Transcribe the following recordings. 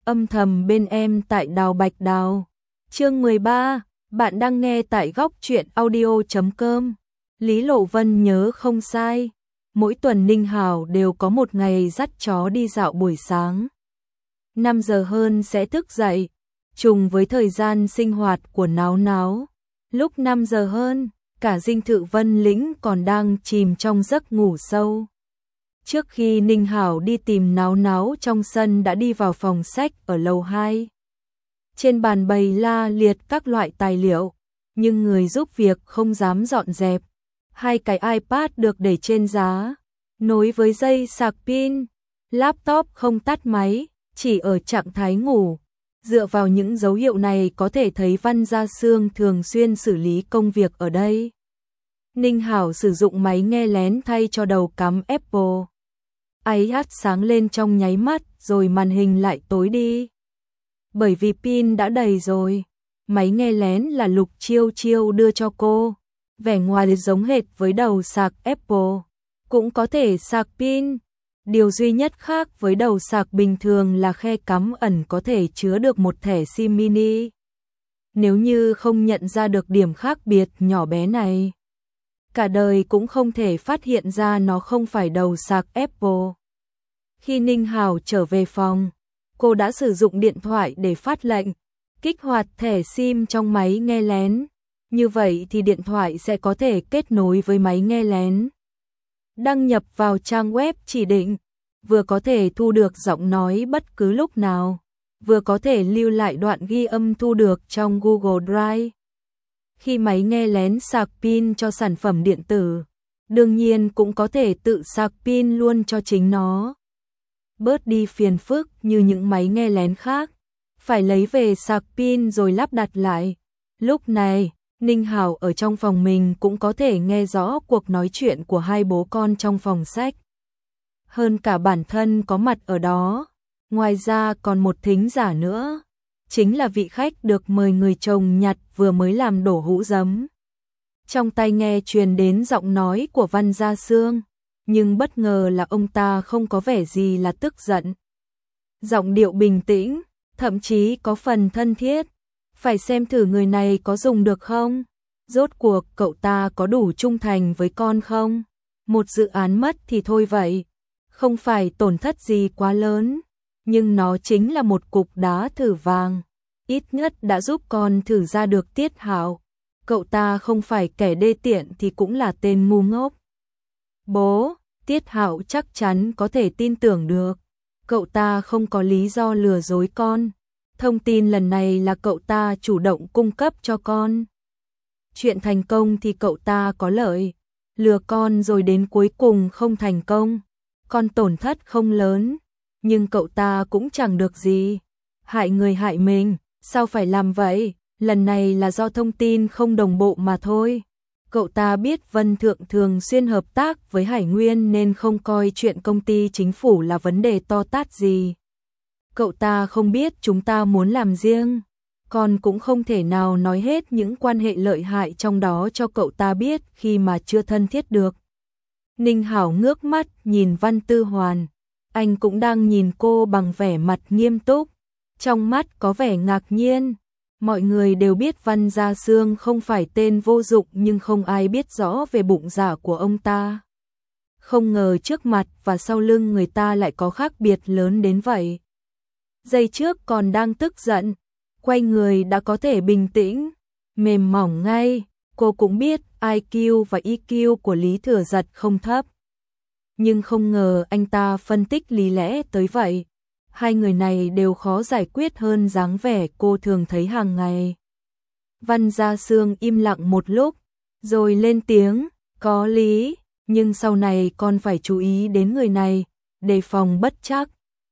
âm thầm bên em tại Đào Bạch Đào. Chương 13, bạn đang nghe tại góc truyện audio.com. Lý Lộ Vân nhớ không sai, mỗi tuần Ninh Hảo đều có một ngày dắt chó đi dạo buổi sáng. 5 giờ hơn sẽ thức dậy, trùng với thời gian sinh hoạt của Náo Náo. Lúc 5 giờ hơn, cả dinh thự Vân Lĩnh còn đang chìm trong giấc ngủ sâu. Trước khi Ninh Hảo đi tìm Náo Náo trong sân đã đi vào phòng sách ở lầu 2. Trên bàn bày la liệt các loại tài liệu, nhưng người giúp việc không dám dọn dẹp. 2 cái iPad được để trên giá, nối với dây sạc pin, laptop không tắt máy, chỉ ở trạng thái ngủ. Dựa vào những dấu hiệu này có thể thấy Văn Gia Sương thường xuyên xử lý công việc ở đây. Ninh Hảo sử dụng máy nghe lén thay cho đầu cắm Apple. iPad sáng lên trong nháy mắt rồi màn hình lại tối đi. Bởi vì pin đã đầy rồi, máy nghe lén là Lục Chiêu Chiêu đưa cho cô. Vẻ ngoài giống hệt với đầu sạc Apple, cũng có thể sạc pin. Điều duy nhất khác với đầu sạc bình thường là khe cắm ẩn có thể chứa được một thẻ SIM mini. Nếu như không nhận ra được điểm khác biệt nhỏ bé này, cả đời cũng không thể phát hiện ra nó không phải đầu sạc Apple. Khi Ninh Hảo trở về phòng, cô đã sử dụng điện thoại để phát lệnh, kích hoạt thẻ SIM trong máy nghe lén. Như vậy thì điện thoại sẽ có thể kết nối với máy nghe lén. Đăng nhập vào trang web chỉ định, vừa có thể thu được giọng nói bất cứ lúc nào, vừa có thể lưu lại đoạn ghi âm thu được trong Google Drive. Khi máy nghe lén sạc pin cho sản phẩm điện tử, đương nhiên cũng có thể tự sạc pin luôn cho chính nó. Bớt đi phiền phức như những máy nghe lén khác, phải lấy về sạc pin rồi lắp đặt lại. Lúc này, Ninh Hảo ở trong phòng mình cũng có thể nghe rõ cuộc nói chuyện của hai bố con trong phòng sách. Hơn cả bản thân có mặt ở đó, ngoài ra còn một thính giả nữa, chính là vị khách được mời người chồng nhặt vừa mới làm đổ hũ giấm. Trong tai nghe truyền đến giọng nói của Văn Gia Sương, nhưng bất ngờ là ông ta không có vẻ gì là tức giận. Giọng điệu bình tĩnh, thậm chí có phần thân thiết. Phải xem thử người này có dùng được không? Rốt cuộc cậu ta có đủ trung thành với con không? Một dự án mất thì thôi vậy, không phải tổn thất gì quá lớn, nhưng nó chính là một cục đá thử vàng, ít nhất đã giúp con thử ra được Tiết Hạo. Cậu ta không phải kẻ đê tiện thì cũng là tên ngu ngốc. Bố, Tiết Hạo chắc chắn có thể tin tưởng được, cậu ta không có lý do lừa dối con. Thông tin lần này là cậu ta chủ động cung cấp cho con. Chuyện thành công thì cậu ta có lợi, lừa con rồi đến cuối cùng không thành công, con tổn thất không lớn, nhưng cậu ta cũng chẳng được gì. Hại người hại mình, sao phải làm vậy? Lần này là do thông tin không đồng bộ mà thôi. Cậu ta biết Vân Thượng thường xuyên hợp tác với Hải Nguyên nên không coi chuyện công ty chính phủ là vấn đề to tát gì. Cậu ta không biết chúng ta muốn làm riêng, con cũng không thể nào nói hết những quan hệ lợi hại trong đó cho cậu ta biết khi mà chưa thân thiết được. Ninh Hảo ngước mắt nhìn Văn Tư Hoàn, anh cũng đang nhìn cô bằng vẻ mặt nghiêm túc, trong mắt có vẻ ngạc nhiên. Mọi người đều biết Văn Gia Sương không phải tên vô dụng nhưng không ai biết rõ về bụng dạ của ông ta. Không ngờ trước mặt và sau lưng người ta lại có khác biệt lớn đến vậy. Giây trước còn đang tức giận, quay người đã có thể bình tĩnh, mềm mỏng ngay. Cô cũng biết IQ và EQ của Lý Thừa Giật không thấp, nhưng không ngờ anh ta phân tích lý lẽ tới vậy. Hai người này đều khó giải quyết hơn dáng vẻ cô thường thấy hàng ngày. Văn Gia Sương im lặng một lúc, rồi lên tiếng, có lý, nhưng sau này con phải chú ý đến người này, đề phòng bất trắc.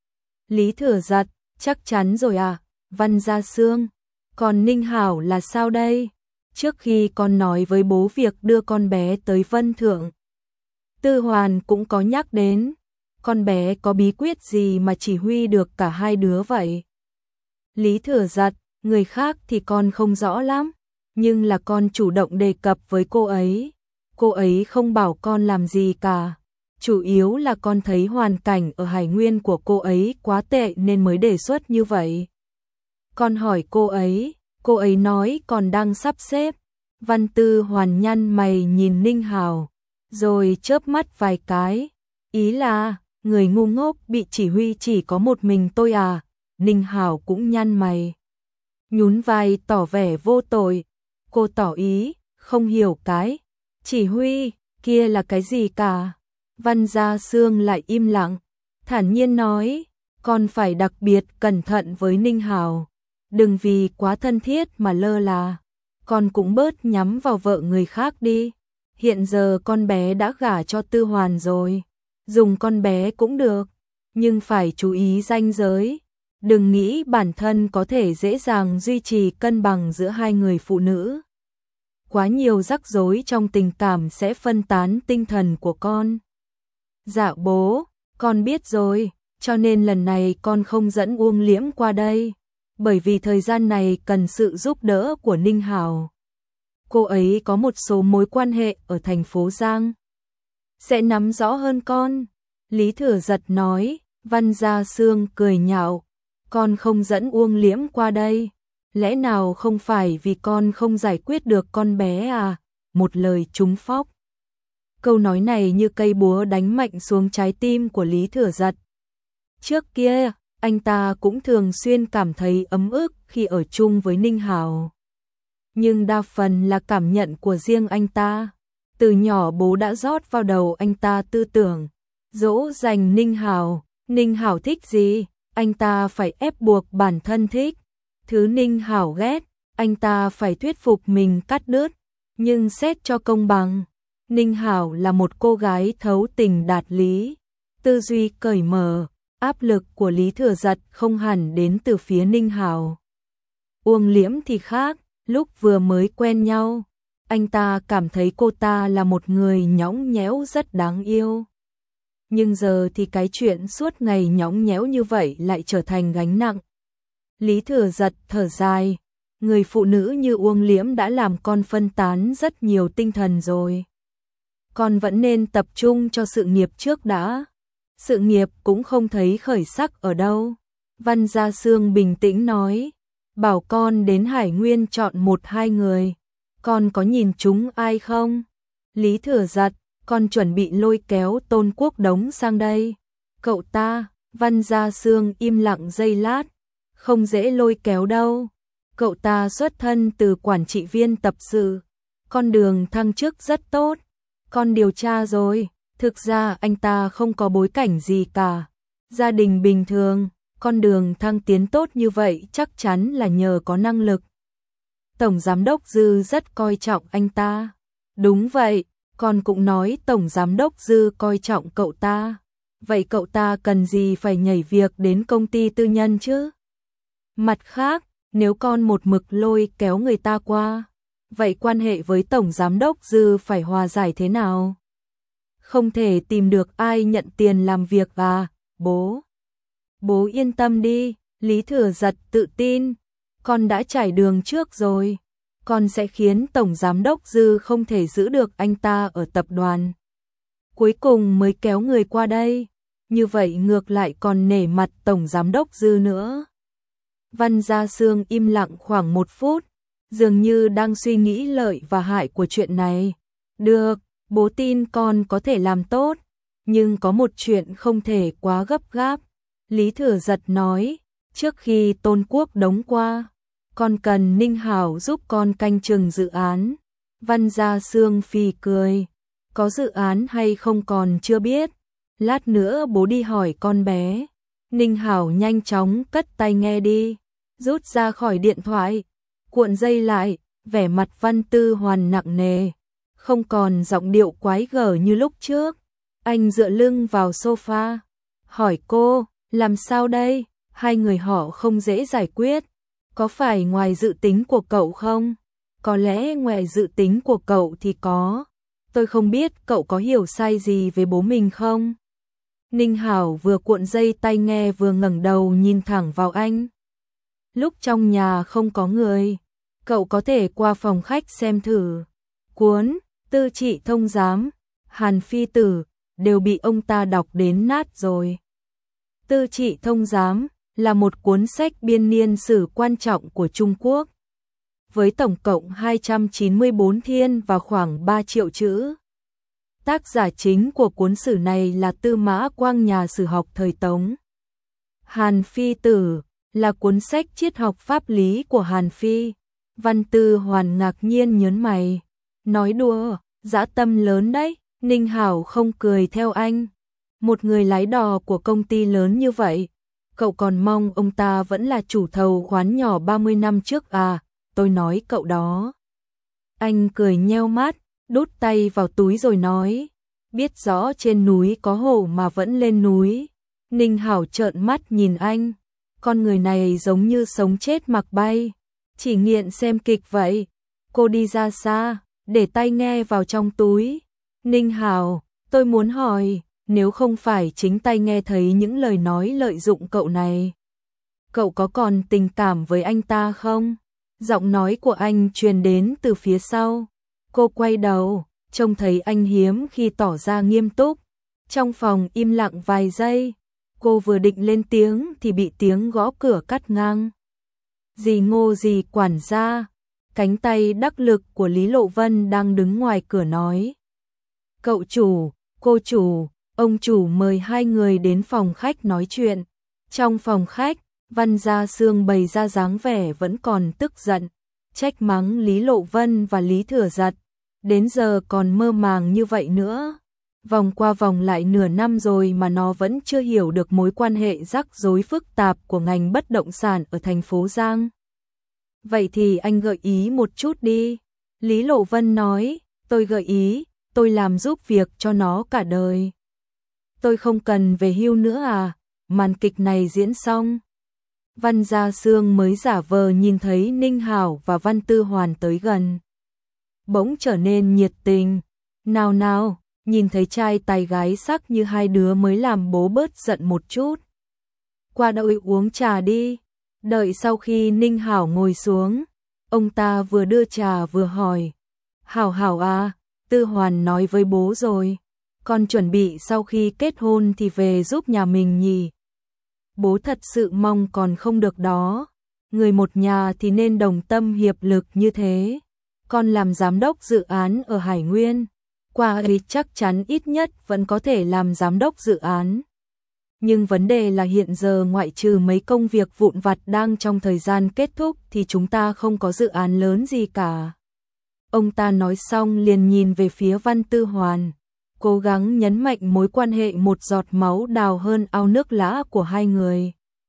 Lý Thừa Giật, chắc chắn rồi à? Văn Gia Sương, còn Ninh Hảo là sao đây? Trước khi con nói với bố việc đưa con bé tới Vân Thượng, Tư Hoàn cũng có nhắc đến, con bé có bí quyết gì mà chỉ huy được cả hai đứa vậy? Lý Thừa Giật, người khác thì con không rõ lắm, nhưng là con chủ động đề cập với cô ấy không bảo con làm gì cả. chủ yếu là con thấy hoàn cảnh ở Hải Nguyên của cô ấy quá tệ nên mới đề xuất như vậy. Con hỏi cô ấy nói còn đang sắp xếp. Văn Tư Hoàn nhăn mày nhìn Ninh Hào, rồi chớp mắt vài cái. Ý là, người ngu ngốc bị chỉ huy chỉ có một mình tôi à? Ninh Hào cũng nhăn mày, nhún vai tỏ vẻ vô tội. Cô tỏ ý, không hiểu cái chỉ huy kia là cái gì cả. Văn Gia Sương lại im lặng, thản nhiên nói, con phải đặc biệt cẩn thận với Ninh Hào. Đừng vì quá thân thiết mà lơ là. Con cũng bớt nhắm vào vợ người khác đi. Hiện giờ con bé đã gả cho Tư Hoàn rồi. Dùng con bé cũng được, nhưng phải chú ý ranh giới. Đừng nghĩ bản thân có thể dễ dàng duy trì cân bằng giữa hai người phụ nữ. Quá nhiều rắc rối trong tình cảm sẽ phân tán tinh thần của con. Dạ bố, con biết rồi, cho nên lần này con không dẫn Uông Liễm qua đây. Bởi vì thời gian này cần sự giúp đỡ của Ninh Hào. Cô ấy có một số mối quan hệ ở thành phố Giang. Sẽ nắm rõ hơn con. Lý Thừa Giật nói. Văn Gia Sương cười nhạo. Con không dẫn Uông Liễm qua đây. Lẽ nào không phải vì con không giải quyết được con bé à? Một lời trúng phóc. Câu nói này như cây búa đánh mạnh xuống trái tim của Lý Thừa Giật. Trước kia, anh ta cũng thường xuyên cảm thấy ấm ức khi ở chung với Ninh Hào. Nhưng đa phần là cảm nhận của riêng anh ta. Từ nhỏ bố đã rót vào đầu anh ta tư tưởng dỗ dành Ninh Hào. Ninh Hào thích gì, anh ta phải ép buộc bản thân thích. Thứ Ninh Hào ghét, anh ta phải thuyết phục mình cắt đứt. Nhưng xét cho công bằng, Ninh Hào là một cô gái thấu tình đạt lý, tư duy cởi mở. Áp lực của Lý Thừa Giật không hẳn đến từ phía Ninh Hào. Uông Liễm thì khác, lúc vừa mới quen nhau, anh ta cảm thấy cô ta là một người nhõng nhẽo rất đáng yêu. Nhưng giờ thì cái chuyện suốt ngày nhõng nhẽo như vậy lại trở thành gánh nặng. Lý Thừa Giật thở dài, người phụ nữ như Uông Liễm đã làm con phân tán rất nhiều tinh thần rồi. Con vẫn nên tập trung cho sự nghiệp trước đã. Sự nghiệp cũng không thấy khởi sắc ở đâu. Văn Gia Sương bình tĩnh nói, bảo con đến Hải Nguyên chọn 1-2 người. Con có nhìn chúng ai không? Lý Thừa Giật, con chuẩn bị lôi kéo Tôn Quốc Đống sang đây. Cậu ta, Văn Gia Sương im lặng giây lát, không dễ lôi kéo đâu. Cậu ta xuất thân từ quản trị viên tập sự, con đường thăng chức rất tốt. Con điều tra rồi. Thực ra anh ta không có bối cảnh gì cả, gia đình bình thường, con đường thăng tiến tốt như vậy chắc chắn là nhờ có năng lực. Tổng Giám đốc Dư rất coi trọng anh ta. Đúng vậy, con cũng nói Tổng Giám đốc Dư coi trọng cậu ta. Vậy cậu ta cần gì phải nhảy việc đến công ty tư nhân chứ? Mặt khác, nếu con một mực lôi kéo người ta qua, vậy quan hệ với Tổng Giám đốc Dư phải hòa giải thế nào? Không thể tìm được ai nhận tiền làm việc à, bố? Bố yên tâm đi, Lý Thừa Giật tự tin, con đã trải đường trước rồi, con sẽ khiến Tổng Giám đốc Dư không thể giữ được anh ta ở tập đoàn. Cuối cùng mới kéo người qua đây, như vậy ngược lại còn nể mặt Tổng Giám đốc Dư nữa. Văn Gia Sương im lặng khoảng 1 phút, dường như đang suy nghĩ lợi và hại của chuyện này. Được. Bố tin con có thể làm tốt, nhưng có một chuyện không thể quá gấp gáp. Lý Thừa Giật nói, trước khi Tôn Quốc Đống qua, con cần Ninh Hào giúp con canh chừng dự án. Văn Gia Sương phì cười, có dự án hay không còn chưa biết. Lát nữa bố đi hỏi con bé. Ninh Hào nhanh chóng cất tai nghe đi, rút ra khỏi điện thoại, cuộn dây lại, vẻ mặt Văn Tư Hoàn nặng nề. Không còn giọng điệu quái gở như lúc trước. Anh dựa lưng vào sofa, hỏi cô, làm sao đây? Hai người họ không dễ giải quyết. Có phải ngoài dự tính của cậu không? Có lẽ ngoài dự tính của cậu thì có. Tôi không biết cậu có hiểu sai gì về bố mình không? Ninh Hảo vừa cuộn dây tai nghe vừa ngẩng đầu nhìn thẳng vào anh. Lúc trong nhà không có người, cậu có thể qua phòng khách xem thử. Cuốn Tư Trị Thông Giám, Hàn Phi Tử, đều bị ông ta đọc đến nát rồi. Tư Trị Thông Giám là một cuốn sách biên niên sử quan trọng của Trung Quốc, với tổng cộng 294 thiên và khoảng 3 triệu chữ. Tác giả chính của cuốn sử này là Tư Mã Quang, nhà sử học thời Tống. Hàn Phi Tử là cuốn sách triết học pháp lý của Hàn Phi. Văn Tư Hoàn ngạc nhiên nhớn mày, nói đùa, dã tâm lớn đấy. Ninh Hảo không cười theo anh. Một người lái đò của công ty lớn như vậy, cậu còn mong ông ta vẫn là chủ thầu khoán nhỏ 30 năm trước à? Tôi nói cậu đó. Anh cười nheo mắt, đút tay vào túi rồi nói, biết rõ trên núi có hổ mà vẫn lên núi. Ninh Hảo trợn mắt nhìn anh, con người này giống như sống chết mặc bay, chỉ nghiện xem kịch vậy. Cô đi ra xa, để tai nghe vào trong túi. Ninh Hảo, tôi muốn hỏi, nếu không phải chính tay nghe thấy những lời nói lợi dụng cậu này, cậu có còn tình cảm với anh ta không? Giọng nói của anh truyền đến từ phía sau. Cô quay đầu, trông thấy anh hiếm khi tỏ ra nghiêm túc. Trong phòng im lặng vài giây, cô vừa định lên tiếng thì bị tiếng gõ cửa cắt ngang. Dì Ngô, dì quản gia, cánh tay đắc lực của Lý Lộ Vân đang đứng ngoài cửa nói. Cậu chủ, cô chủ, ông chủ mời hai người đến phòng khách nói chuyện. Trong phòng khách, Văn Gia Sương bày ra dáng vẻ vẫn còn tức giận, trách mắng Lý Lộ Vân và Lý Thừa Giật. Đến giờ còn mơ màng như vậy nữa. Vòng qua vòng lại nửa năm rồi mà nó vẫn chưa hiểu được mối quan hệ rắc rối phức tạp của ngành bất động sản ở thành phố Giang. Vậy thì anh gợi ý một chút đi. Lý Lộ Vân nói, tôi gợi ý, tôi làm giúp việc cho nó cả đời. Tôi không cần về hưu nữa à? Màn kịch này diễn xong. Văn Gia Sương mới giả vờ nhìn thấy Ninh Hảo và Văn Tư Hoàn tới gần, bỗng trở nên nhiệt tình. Nào nào, nhìn thấy trai tài gái sắc như hai đứa mới làm bố bớt giận một chút. Qua đợi uống trà đi. Đợi sau khi Ninh Hảo ngồi xuống, ông ta vừa đưa trà vừa hỏi. Hảo Hảo à, Tư Hoàn nói với bố rồi, con chuẩn bị sau khi kết hôn thì về giúp nhà mình nhỉ? Bố thật sự mong còn không được đó. Người một nhà thì nên đồng tâm hiệp lực như thế. Con làm giám đốc dự án ở Hải Nguyên, qua ấy chắc chắn ít nhất vẫn có thể làm giám đốc dự án. Nhưng vấn đề là hiện giờ ngoại trừ mấy công việc vụn vặt đang trong thời gian kết thúc thì chúng ta không có dự án lớn gì cả. Ông ta nói xong liền nhìn về phía Văn Tư Hoàn, cố gắng nhấn mạnh mối quan hệ một giọt máu đào hơn ao nước lã của hai người.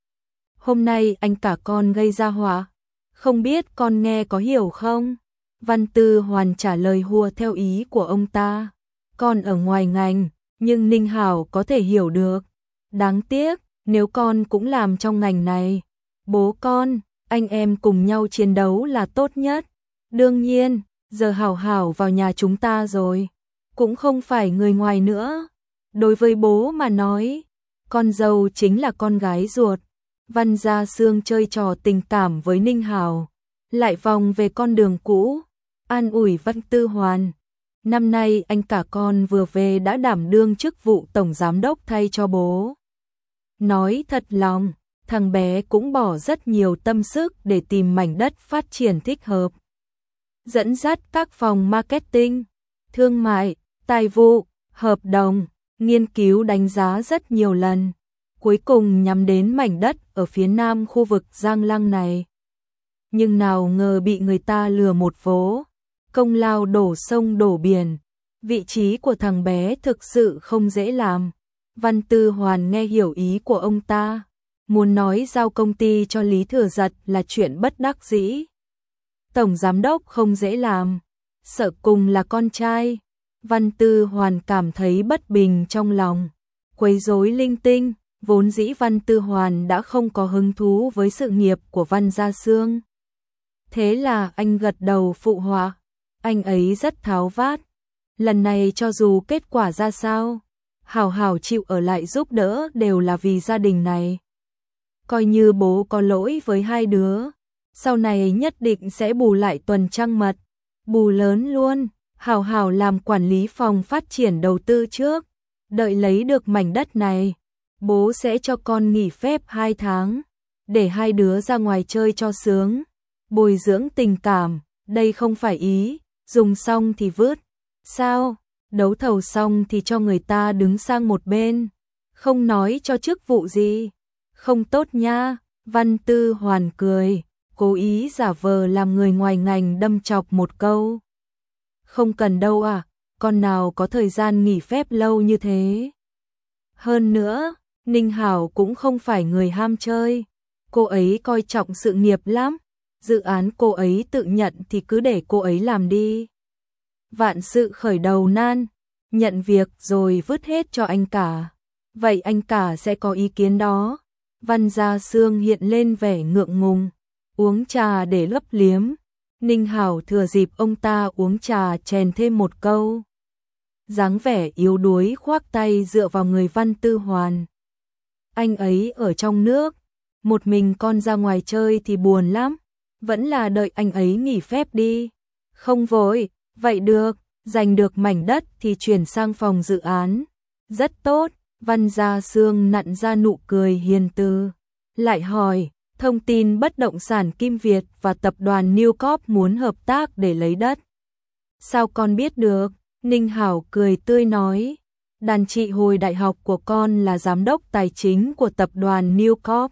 Hôm nay anh cả con gây ra họa, không biết con nghe có hiểu không? Văn Tư Hoàn trả lời hùa theo ý của ông ta. Con ở ngoài ngành, nhưng Ninh Hảo có thể hiểu được. Đáng tiếc, nếu con cũng làm trong ngành này, bố con, anh em cùng nhau chiến đấu là tốt nhất. Đương nhiên, giờ Hảo Hảo vào nhà chúng ta rồi, cũng không phải người ngoài nữa. Đối với bố mà nói, con dâu chính là con gái ruột. Văn Gia Sương chơi trò tình cảm với Ninh Hảo, lại vòng về con đường cũ, an ủi Văn Tư Hoàn. Năm nay anh cả con vừa về đã đảm đương chức vụ tổng giám đốc thay cho bố. Nói thật lòng, thằng bé cũng bỏ rất nhiều tâm sức để tìm mảnh đất phát triển thích hợp. Dẫn dắt các phòng marketing, thương mại, tài vụ, hợp đồng, nghiên cứu đánh giá rất nhiều lần. Cuối cùng nhắm đến mảnh đất ở phía nam khu vực Giang Lăng này. Nhưng nào ngờ bị người ta lừa một vố, công lao đổ sông đổ biển. Vị trí của thằng bé thực sự không dễ làm. Văn Tư Hoàn nghe hiểu ý của ông ta, muốn nói giao công ty cho Lý Thừa Giật là chuyện bất đắc dĩ. Tổng giám đốc không dễ làm, sợ cùng là con trai. Văn Tư Hoàn cảm thấy bất bình trong lòng, quấy rối linh tinh. Vốn dĩ Văn Tư Hoàn đã không có hứng thú với sự nghiệp của Văn Gia Sương. Thế là anh gật đầu phụ họa, anh ấy rất tháo vát. Lần này cho dù kết quả ra sao, Hảo Hảo chịu ở lại giúp đỡ đều là vì gia đình này. Coi như bố có lỗi với hai đứa, sau này nhất định sẽ bù lại tuần trăng mật, bù lớn luôn. Hảo Hảo làm quản lý phòng phát triển đầu tư trước, đợi lấy được mảnh đất này, bố sẽ cho con nghỉ phép 2 tháng, để hai đứa ra ngoài chơi cho sướng, bồi dưỡng tình cảm, đây không phải ý, dùng xong thì vứt. Sao? Đấu thầu xong thì cho người ta đứng sang một bên, không nói cho chức vụ gì. Không tốt nha, Văn Tư Hoàn cười, cố ý giả vờ làm người ngoài ngành đâm chọc một câu. Không cần đâu à, con nào có thời gian nghỉ phép lâu như thế. Hơn nữa, Ninh Hảo cũng không phải người ham chơi, cô ấy coi trọng sự nghiệp lắm, dự án cô ấy tự nhận thì cứ để cô ấy làm đi. Vạn sự khởi đầu nan, nhận việc rồi vứt hết cho anh cả. Vậy anh cả sẽ có ý kiến đó. Văn Gia Sương hiện lên vẻ ngượng ngùng, uống trà để lấp liếm. Ninh Hảo thừa dịp ông ta uống trà chèn thêm một câu. Dáng vẻ yếu đuối khoác tay dựa vào người Văn Tư Hoàn. Anh ấy ở trong nước, một mình con ra ngoài chơi thì buồn lắm, vẫn là đợi anh ấy nghỉ phép đi. Không vội, vậy được, giành được mảnh đất thì chuyển sang phòng dự án. Rất tốt, Văn Gia Sương nặn ra nụ cười hiền từ. Lại hỏi, thông tin bất động sản Kim Việt và tập đoàn New Corp muốn hợp tác để lấy đất. Sao con biết được? Ninh Hảo cười tươi nói, đàn chị hồi đại học của con là giám đốc tài chính của tập đoàn New Corp.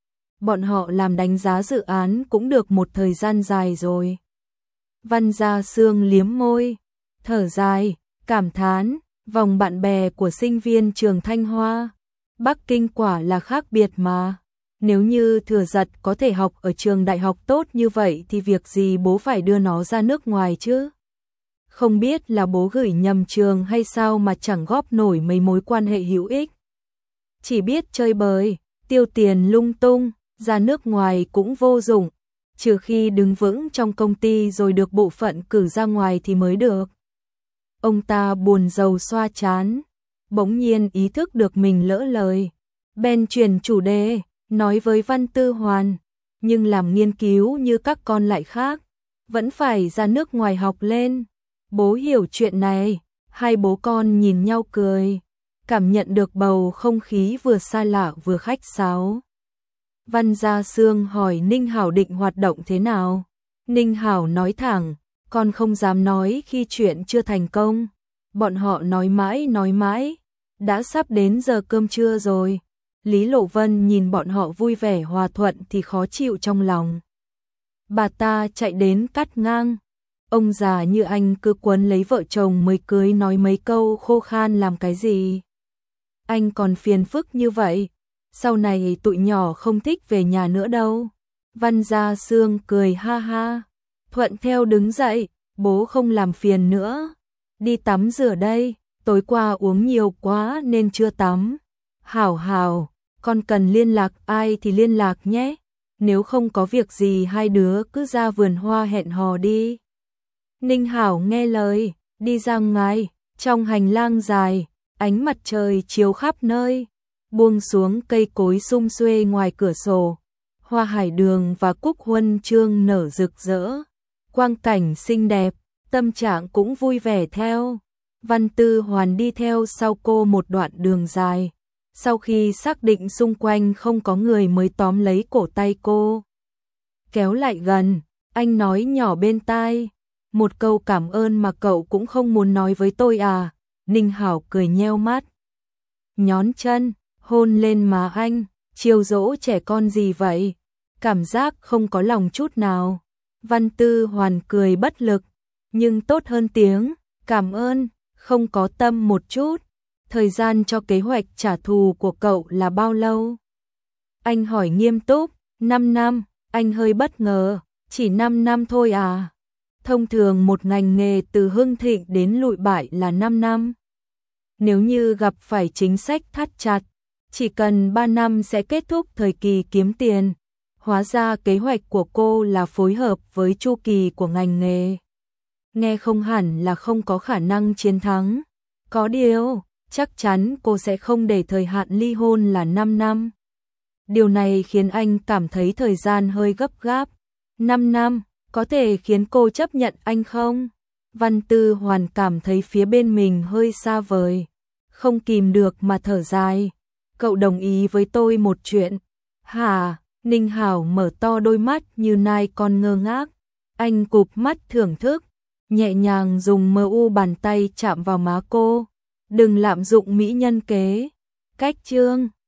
Bọn họ làm đánh giá dự án cũng được một thời gian dài rồi. Văn Gia Sương liếm môi, thở dài, cảm thán, vòng bạn bè của sinh viên trường Thanh Hoa, Bắc Kinh quả là khác biệt mà. Nếu như Thừa Giật có thể học ở trường đại học tốt như vậy thì việc gì bố phải đưa nó ra nước ngoài chứ? Không biết là bố gửi nhầm trường hay sao mà chẳng góp nổi mấy mối quan hệ hữu ích. Chỉ biết chơi bời, tiêu tiền lung tung, ra nước ngoài cũng vô dụng, trừ khi đứng vững trong công ty rồi được bộ phận cử ra ngoài thì mới được. Ông ta buồn rầu xoa trán, bỗng nhiên ý thức được mình lỡ lời. Bèn chuyển chủ đề, nói với Văn Tư Hoàn, nhưng làm nghiên cứu như các con lại khác, vẫn phải ra nước ngoài học lên. Bố hiểu chuyện này, hai bố con nhìn nhau cười, cảm nhận được bầu không khí vừa xa lạ vừa khách sáo. Văn Gia Sương hỏi Ninh Hảo định hoạt động thế nào. Ninh Hảo nói thẳng, con không dám nói khi chuyện chưa thành công. Bọn họ nói mãi, đã sắp đến giờ cơm trưa rồi. Lý Lộ Vân nhìn bọn họ vui vẻ hòa thuận thì khó chịu trong lòng. Bà ta chạy đến cắt ngang. Ông già như anh cứ quấn lấy vợ chồng mới cưới nói mấy câu khô khan làm cái gì. Anh còn phiền phức như vậy, sau này tụi nhỏ không thích về nhà nữa đâu. Văn Gia Sương cười ha ha, thuận theo đứng dậy, bố không làm phiền nữa. Đi tắm rửa đây, tối qua uống nhiều quá nên chưa tắm. Hảo hảo, con cần liên lạc ai thì liên lạc nhé. Nếu không có việc gì hai đứa cứ ra vườn hoa hẹn hò đi. Ninh Hảo nghe lời, đi ra ngoài, trong hành lang dài, ánh mặt trời chiếu khắp nơi, buông xuống cây cối sum xuê ngoài cửa sổ, hoa hải đường và cúc huân chương nở rực rỡ, quang cảnh xinh đẹp, tâm trạng cũng vui vẻ theo. Văn Tư Hoàn đi theo sau cô một đoạn đường dài, sau khi xác định xung quanh không có người mới tóm lấy cổ tay cô. Kéo lại gần, anh nói nhỏ bên tai, một câu cảm ơn mà cậu cũng không muốn nói với tôi à? Ninh Hảo cười nheo mắt, nhón chân, hôn lên má anh, chiều dỗ trẻ con gì vậy? Cảm giác không có lòng chút nào. Văn Tư Hoàn cười bất lực, nhưng tốt hơn tiếng cảm ơn, không có tâm một chút. Thời gian cho kế hoạch trả thù của cậu là bao lâu? Anh hỏi nghiêm túc. 5 năm, anh hơi bất ngờ, chỉ 5 năm thôi à? Thông thường một ngành nghề từ hưng thịnh đến lụi bại là 5 năm. Nếu như gặp phải chính sách thắt chặt, chỉ cần 3 năm sẽ kết thúc thời kỳ kiếm tiền. Hóa ra kế hoạch của cô là phối hợp với chu kỳ của ngành nghề. Nghe không hẳn là không có khả năng chiến thắng. Có điều, chắc chắn cô sẽ không để thời hạn ly hôn là 5 năm. Điều này khiến anh cảm thấy thời gian hơi gấp gáp. 5 năm, có thể khiến cô chấp nhận anh không? Văn Tư Hoàn cảm thấy phía bên mình hơi xa vời. không kìm được mà thở dài. Cậu đồng ý với tôi một chuyện. Hả? Ninh Hảo mở to đôi mắt như nai con ngơ ngác. Anh cụp mắt thưởng thức, nhẹ nhàng dùng mu bàn tay chạm vào má cô. Đừng lạm dụng mỹ nhân kế. Cách chương